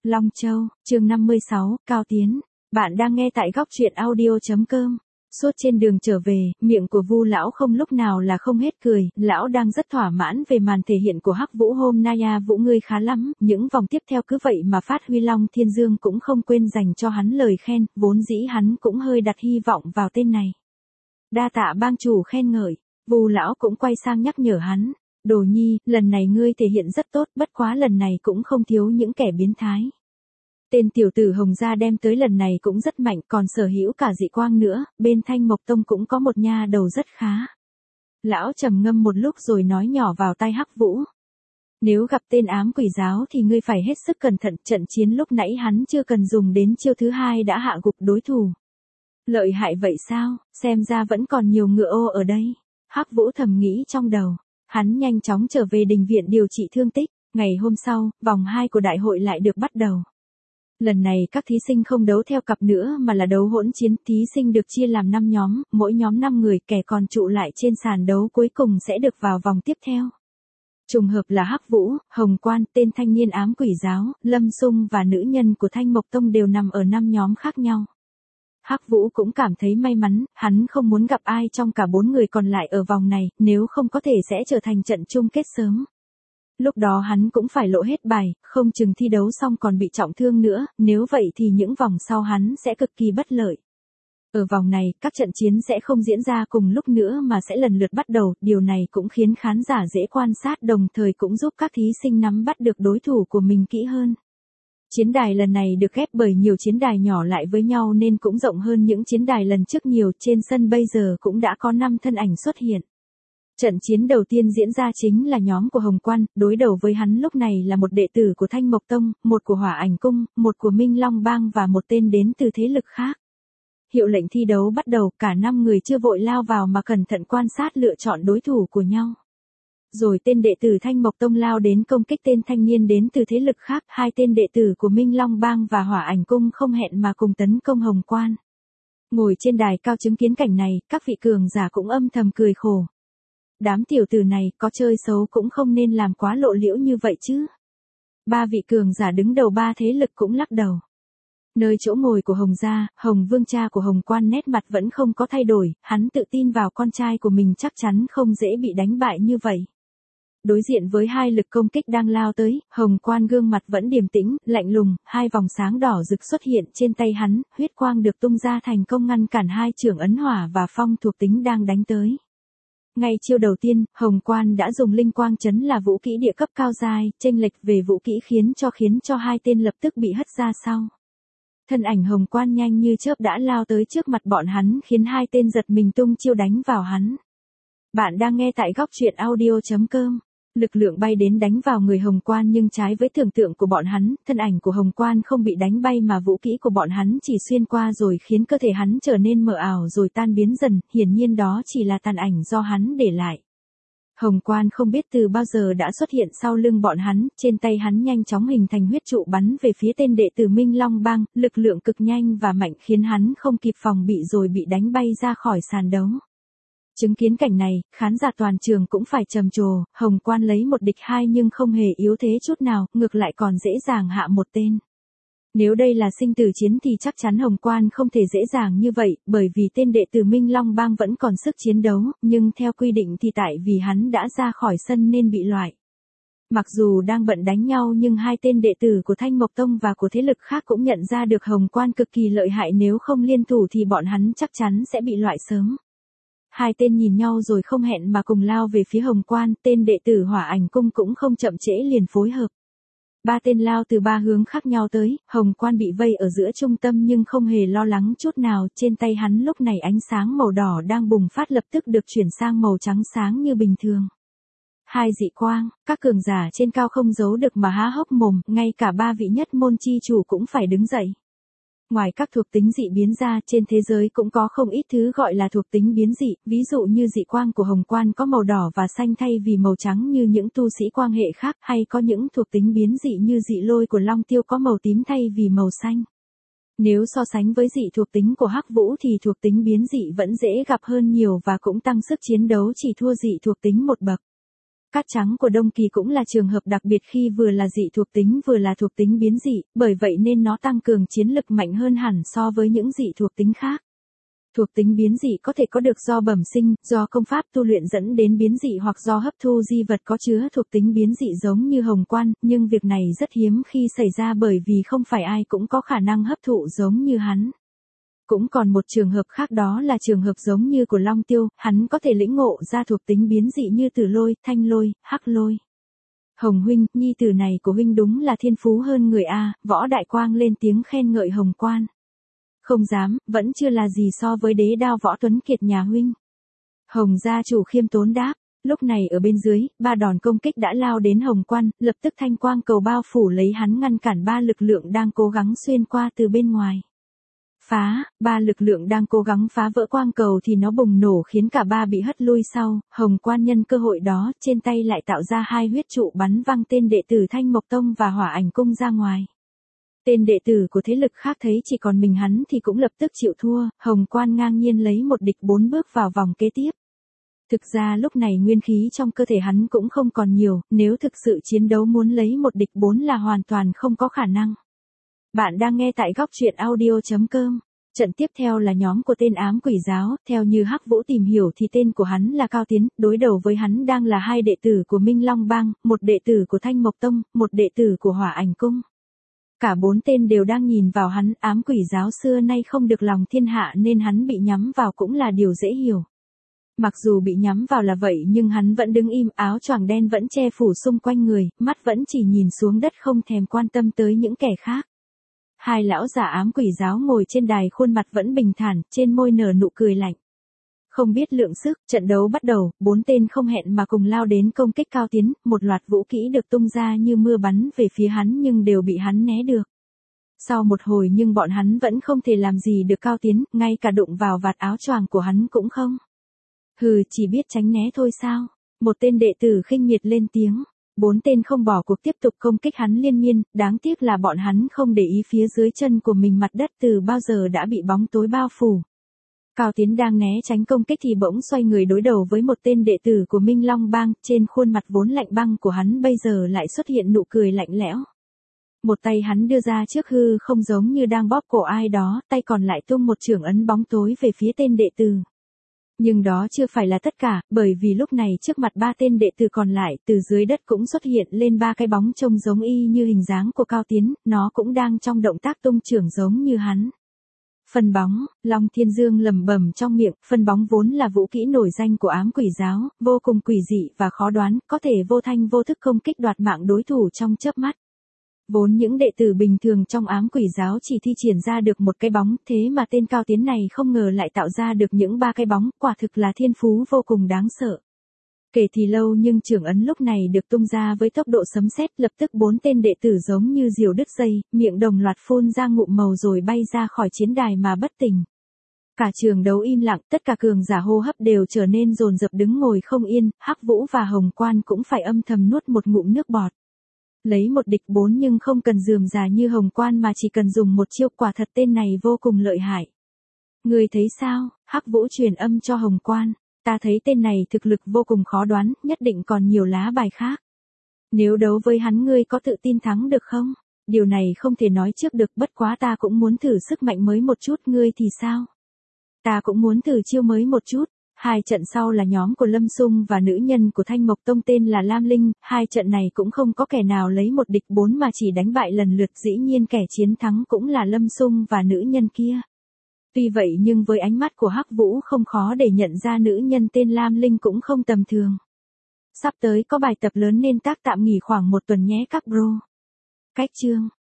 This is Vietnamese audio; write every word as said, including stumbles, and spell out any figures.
Long Châu, chương năm mươi sáu, Cao Tiến. Bạn đang nghe tại góc truyện audio.com. Suốt trên đường trở về, miệng của Vu lão không lúc nào là không hết cười, lão đang rất thỏa mãn về màn thể hiện của Hắc Vũ hôm nay. À, Vũ ngươi khá lắm, những vòng tiếp theo cứ vậy mà phát huy. Long Thiên Dương cũng không quên dành cho hắn lời khen, vốn dĩ hắn cũng hơi đặt hy vọng vào tên này. Đa tạ bang chủ khen ngợi. Vu lão cũng quay sang nhắc nhở hắn. Đồ nhi, lần này ngươi thể hiện rất tốt, bất quá lần này cũng không thiếu những kẻ biến thái. Tên tiểu tử Hồng gia đem tới lần này cũng rất mạnh, còn sở hữu cả dị quang nữa, bên Thanh Mộc Tông cũng có một nha đầu rất khá. Lão trầm ngâm một lúc rồi nói nhỏ vào tai Hắc Vũ. Nếu gặp tên ám quỷ giáo thì ngươi phải hết sức cẩn thận, trận chiến lúc nãy hắn chưa cần dùng đến chiêu thứ hai đã hạ gục đối thủ. Lợi hại vậy sao, xem ra vẫn còn nhiều ngựa ô ở đây. Hắc Vũ thầm nghĩ trong đầu. Hắn nhanh chóng trở về đình viện điều trị thương tích. Ngày hôm sau, vòng hai của đại hội lại được bắt đầu. Lần này các thí sinh không đấu theo cặp nữa mà là đấu hỗn chiến. Thí sinh được chia làm năm nhóm, mỗi nhóm năm người, kẻ còn trụ lại trên sàn đấu cuối cùng sẽ được vào vòng tiếp theo. Trùng hợp là Hắc Vũ, Hồng Quan, tên thanh niên ám quỷ giáo, Lâm Sung và nữ nhân của Thanh Mộc Tông đều nằm ở năm nhóm khác nhau. Hắc Vũ cũng cảm thấy may mắn, hắn không muốn gặp ai trong cả bốn người còn lại ở vòng này, nếu không có thể sẽ trở thành trận chung kết sớm. Lúc đó hắn cũng phải lộ hết bài, không chừng thi đấu xong còn bị trọng thương nữa, nếu vậy thì những vòng sau hắn sẽ cực kỳ bất lợi. Ở vòng này, các trận chiến sẽ không diễn ra cùng lúc nữa mà sẽ lần lượt bắt đầu, điều này cũng khiến khán giả dễ quan sát, đồng thời cũng giúp các thí sinh nắm bắt được đối thủ của mình kỹ hơn. Chiến đài lần này được ghép bởi nhiều chiến đài nhỏ lại với nhau nên cũng rộng hơn những chiến đài lần trước nhiều, trên sân bây giờ cũng đã có năm thân ảnh xuất hiện. Trận chiến đầu tiên diễn ra chính là nhóm của Hồng Quan, đối đầu với hắn lúc này là một đệ tử của Thanh Mộc Tông, một của Hỏa Ảnh Cung, một của Minh Long Bang và một tên đến từ thế lực khác. Hiệu lệnh thi đấu bắt đầu, cả năm người chưa vội lao vào mà cẩn thận quan sát lựa chọn đối thủ của nhau. Rồi tên đệ tử Thanh Mộc Tông lao đến công kích tên thanh niên đến từ thế lực khác, hai tên đệ tử của Minh Long Bang và Hỏa Ảnh Cung không hẹn mà cùng tấn công Hồng Quan. Ngồi trên đài cao chứng kiến cảnh này, các vị cường giả cũng âm thầm cười khổ. Đám tiểu tử này có chơi xấu cũng không nên làm quá lộ liễu như vậy chứ. Ba vị cường giả đứng đầu ba thế lực cũng lắc đầu. Nơi chỗ ngồi của Hồng gia, Hồng Vương cha của Hồng Quan nét mặt vẫn không có thay đổi, hắn tự tin vào con trai của mình chắc chắn không dễ bị đánh bại như vậy. Đối diện với hai lực công kích đang lao tới, Hồng Quan gương mặt vẫn điềm tĩnh, lạnh lùng, hai vòng sáng đỏ rực xuất hiện trên tay hắn, huyết quang được tung ra thành công ngăn cản hai chưởng ấn hỏa và phong thuộc tính đang đánh tới. Ngay chiêu đầu tiên, Hồng Quan đã dùng linh quang chấn là vũ kỹ địa cấp cao giai, chênh lệch về vũ kỹ khiến cho khiến cho hai tên lập tức bị hất ra sau. Thân ảnh Hồng Quan nhanh như chớp đã lao tới trước mặt bọn hắn khiến hai tên giật mình tung chiêu đánh vào hắn. Bạn đang nghe tại góc truyện audio.com. Lực lượng bay đến đánh vào người Hồng Quan nhưng trái với tưởng tượng của bọn hắn, thân ảnh của Hồng Quan không bị đánh bay mà vũ kỹ của bọn hắn chỉ xuyên qua rồi khiến cơ thể hắn trở nên mờ ảo rồi tan biến dần, hiển nhiên đó chỉ là tàn ảnh do hắn để lại. Hồng Quan không biết từ bao giờ đã xuất hiện sau lưng bọn hắn, trên tay hắn nhanh chóng hình thành huyết trụ bắn về phía tên đệ tử Minh Long Bang, lực lượng cực nhanh và mạnh khiến hắn không kịp phòng bị rồi bị đánh bay ra khỏi sàn đấu. Chứng kiến cảnh này, khán giả toàn trường cũng phải trầm trồ, Hồng Quan lấy một địch hai nhưng không hề yếu thế chút nào, ngược lại còn dễ dàng hạ một tên. Nếu đây là sinh tử chiến thì chắc chắn Hồng Quan không thể dễ dàng như vậy, bởi vì tên đệ tử Minh Long Bang vẫn còn sức chiến đấu, nhưng theo quy định thì tại vì hắn đã ra khỏi sân nên bị loại. Mặc dù đang bận đánh nhau nhưng hai tên đệ tử của Thanh Mộc Tông và của thế lực khác cũng nhận ra được Hồng Quan cực kỳ lợi hại, nếu không liên thủ thì bọn hắn chắc chắn sẽ bị loại sớm. Hai tên nhìn nhau rồi không hẹn mà cùng lao về phía Hồng Quan, tên đệ tử Hỏa Ảnh Cung cũng không chậm trễ liền phối hợp. Ba tên lao từ ba hướng khác nhau tới, Hồng Quan bị vây ở giữa trung tâm nhưng không hề lo lắng chút nào, trên tay hắn lúc này ánh sáng màu đỏ đang bùng phát lập tức được chuyển sang màu trắng sáng như bình thường. Hai dị quang, các cường giả trên cao không giấu được mà há hốc mồm, ngay cả ba vị nhất môn chi chủ cũng phải đứng dậy. Ngoài các thuộc tính dị biến ra, trên thế giới cũng có không ít thứ gọi là thuộc tính biến dị, ví dụ như dị quang của Hồng Quan có màu đỏ và xanh thay vì màu trắng như những tu sĩ quang hệ khác, hay có những thuộc tính biến dị như dị lôi của Long Tiêu có màu tím thay vì màu xanh. Nếu so sánh với dị thuộc tính của Hắc Vũ thì thuộc tính biến dị vẫn dễ gặp hơn nhiều và cũng tăng sức chiến đấu chỉ thua dị thuộc tính một bậc. Cát trắng của Đông Kỳ cũng là trường hợp đặc biệt khi vừa là dị thuộc tính vừa là thuộc tính biến dị, bởi vậy nên nó tăng cường chiến lực mạnh hơn hẳn so với những dị thuộc tính khác. Thuộc tính biến dị có thể có được do bẩm sinh, do công pháp tu luyện dẫn đến biến dị hoặc do hấp thu di vật có chứa thuộc tính biến dị giống như hồng quan, nhưng việc này rất hiếm khi xảy ra bởi vì không phải ai cũng có khả năng hấp thụ giống như hắn. Cũng còn một trường hợp khác, đó là trường hợp giống như của Long Tiêu, hắn có thể lĩnh ngộ ra thuộc tính biến dị như tử lôi, thanh lôi, hắc lôi. Hồng huynh, nhi tử này của huynh đúng là thiên phú hơn người a. Võ Đại Quang lên tiếng khen ngợi Hồng Quan. Không dám, vẫn chưa là gì so với đế đao Võ Tuấn Kiệt nhà huynh. Hồng gia chủ khiêm tốn đáp. Lúc này ở bên dưới, ba đòn công kích đã lao đến Hồng Quan, lập tức thanh quang cầu bao phủ lấy hắn, ngăn cản ba lực lượng đang cố gắng xuyên qua từ bên ngoài. Phá, ba lực lượng đang cố gắng phá vỡ quang cầu thì nó bùng nổ khiến cả ba bị hất lui sau. Hồng Quan nhân cơ hội đó, trên tay lại tạo ra hai huyết trụ bắn văng tên đệ tử Thanh Mộc Tông và Hỏa Ảnh Cung ra ngoài. Tên đệ tử của thế lực khác thấy chỉ còn mình hắn thì cũng lập tức chịu thua. Hồng Quan ngang nhiên lấy một địch bốn bước vào vòng kế tiếp. Thực ra lúc này nguyên khí trong cơ thể hắn cũng không còn nhiều, nếu thực sự chiến đấu muốn lấy một địch bốn là hoàn toàn không có khả năng. Bạn đang nghe tại góc truyện audio chấm com. Trận tiếp theo là nhóm của tên ám quỷ giáo, theo như Hắc Vũ tìm hiểu thì tên của hắn là Cao Tiến, đối đầu với hắn đang là hai đệ tử của Minh Long Bang, một đệ tử của Thanh Mộc Tông, một đệ tử của Hỏa Ảnh Cung. Cả bốn tên đều đang nhìn vào hắn, ám quỷ giáo xưa nay không được lòng thiên hạ nên hắn bị nhắm vào cũng là điều dễ hiểu. Mặc dù bị nhắm vào là vậy nhưng hắn vẫn đứng im, áo choàng đen vẫn che phủ xung quanh người, mắt vẫn chỉ nhìn xuống đất không thèm quan tâm tới những kẻ khác. Hai lão giả ám quỷ giáo ngồi trên đài, khuôn mặt vẫn bình thản, trên môi nở nụ cười lạnh. Không biết lượng sức, trận đấu bắt đầu, bốn tên không hẹn mà cùng lao đến công kích Cao Tiến, một loạt vũ kỹ được tung ra như mưa bắn về phía hắn nhưng đều bị hắn né được. Sau một hồi nhưng bọn hắn vẫn không thể làm gì được Cao Tiến, ngay cả đụng vào vạt áo choàng của hắn cũng không. Hừ, chỉ biết tránh né thôi sao? Một tên đệ tử khinh miệt lên tiếng. Bốn tên không bỏ cuộc tiếp tục công kích hắn liên miên, đáng tiếc là bọn hắn không để ý phía dưới chân của mình mặt đất từ bao giờ đã bị bóng tối bao phủ. Cao Tiến đang né tránh công kích thì bỗng xoay người đối đầu với một tên đệ tử của Minh Long Bang, trên khuôn mặt vốn lạnh băng của hắn bây giờ lại xuất hiện nụ cười lạnh lẽo. Một tay hắn đưa ra trước hư không giống như đang bóp cổ ai đó, tay còn lại tung một chưởng ấn bóng tối về phía tên đệ tử. Nhưng đó chưa phải là tất cả, bởi vì lúc này trước mặt ba tên đệ tử còn lại, từ dưới đất cũng xuất hiện lên ba cái bóng trông giống y như hình dáng của Cao Tiến, nó cũng đang trong động tác tung chưởng giống như hắn. Phân bóng, Long Thiên Dương lẩm bẩm trong miệng, phân bóng vốn là vũ kỹ nổi danh của ám quỷ giáo, vô cùng quỷ dị và khó đoán, có thể vô thanh vô thức công kích đoạt mạng đối thủ trong chớp mắt. Vốn những đệ tử bình thường trong ám quỷ giáo chỉ thi triển ra được một cái bóng, thế mà tên Cao Tiến này không ngờ lại tạo ra được những ba cái bóng, quả thực là thiên phú vô cùng đáng sợ. Kể thì lâu nhưng chưởng ấn lúc này được tung ra với tốc độ sấm sét, lập tức bốn tên đệ tử giống như diều đứt dây, miệng đồng loạt phun ra ngụm màu rồi bay ra khỏi chiến đài mà bất tỉnh. Cả trường đấu im lặng, tất cả cường giả hô hấp đều trở nên dồn dập đứng ngồi không yên, Hắc Vũ và Hồng Quan cũng phải âm thầm nuốt một ngụm nước bọt. Lấy một địch bốn nhưng không cần rườm rà như Hồng Quan mà chỉ cần dùng một chiêu, quả thật tên này vô cùng lợi hại. Người thấy sao? Hắc Vũ truyền âm cho Hồng Quan. Ta thấy tên này thực lực vô cùng khó đoán, nhất định còn nhiều lá bài khác. Nếu đấu với hắn ngươi có tự tin thắng được không? Điều này không thể nói trước được, bất quá ta cũng muốn thử sức mạnh mới một chút, ngươi thì sao? Ta cũng muốn thử chiêu mới một chút. Hai trận sau là nhóm của Lâm Sung và nữ nhân của Thanh Mộc Tông tên là Lam Linh, hai trận này cũng không có kẻ nào lấy một địch bốn mà chỉ đánh bại lần lượt, dĩ nhiên kẻ chiến thắng cũng là Lâm Sung và nữ nhân kia. Tuy vậy nhưng với ánh mắt của Hắc Vũ không khó để nhận ra nữ nhân tên Lam Linh cũng không tầm thường. Sắp tới có bài tập lớn nên tác tạm nghỉ khoảng một tuần nhé các bro. Cách chương